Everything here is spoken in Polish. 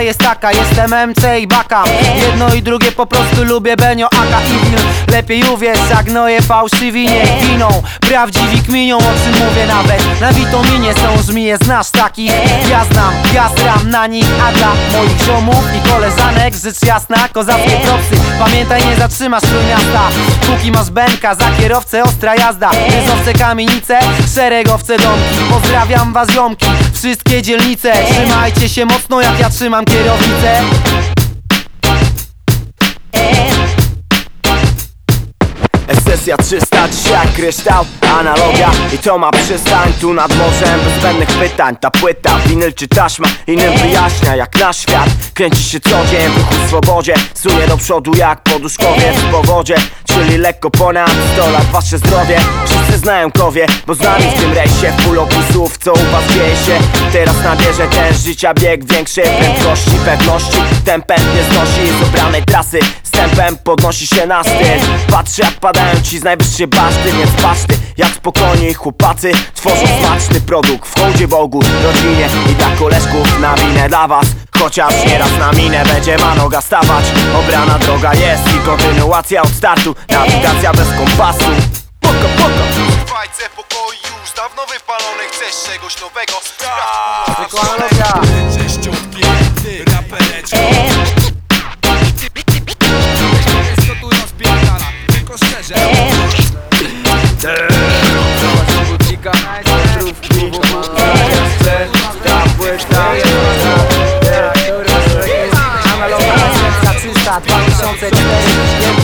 Prawda jest taka, jestem MC i bakam. Jedno i drugie po prostu lubię, Benio, Aka i Wil. Lepiej uwierz, jak gnoje fałszywi niech giną. Prawdziwi kminią, o czym mówię nawet. Na witaminie są żmije, znasz takich? Ja znam, ja zram na nich. A dla moich ziomów i koleżanek rzecz jasna, kozackie propsy. Pamiętaj, nie zatrzymasz trójmiasta, póki masz Benka, za kierowcę ostra jazda. Ryzowce, kamienice, szeregowce, domki. Pozdrawiam was ziomki, wszystkie dzielnice. Trzymajcie się mocno, jak ja trzymam kierownicę. Sesja 300, dzisiaj jak kryształ, analogia. I to ma przystań, tu nad morzem bez zbędnych pytań. Ta płyta, winyl czy taśma, innym wyjaśnia jak nasz świat kręci się co dzień w ruchu w swobodzie. Sunie do przodu jak poduszkowiec w powodzie, czyli lekko ponad 100 lat wasze zdrowie. Wszyscy znają kowie, bo z nami w tym rejsie. W pół opisów, co u was dzieje się. Teraz nabierze ten życia bieg większej prędkości, pewności. Ten pęd nie znosi z obranej trasy, z tempem podnosi się na styl. Patrzę jak padają ci z najwyższej baszty, więc patrzty jak spokojnie chłopacy tworzą smaczny produkt w hołdzie Bogu, rodzinie i dla koleżków na winę dla was. Chociaż nieraz na minę będzie ma noga stawać. Obrana droga jest i kontynuacja od startu. Nawigacja bez kompasu. Poko, poko. Fajce pokoi już dawno wypalone. Chcesz czegoś nowego? Analogia. Szczotki, rapereczki. Co tu rozpierdala? Tylko szczerze. Analogia, 2004.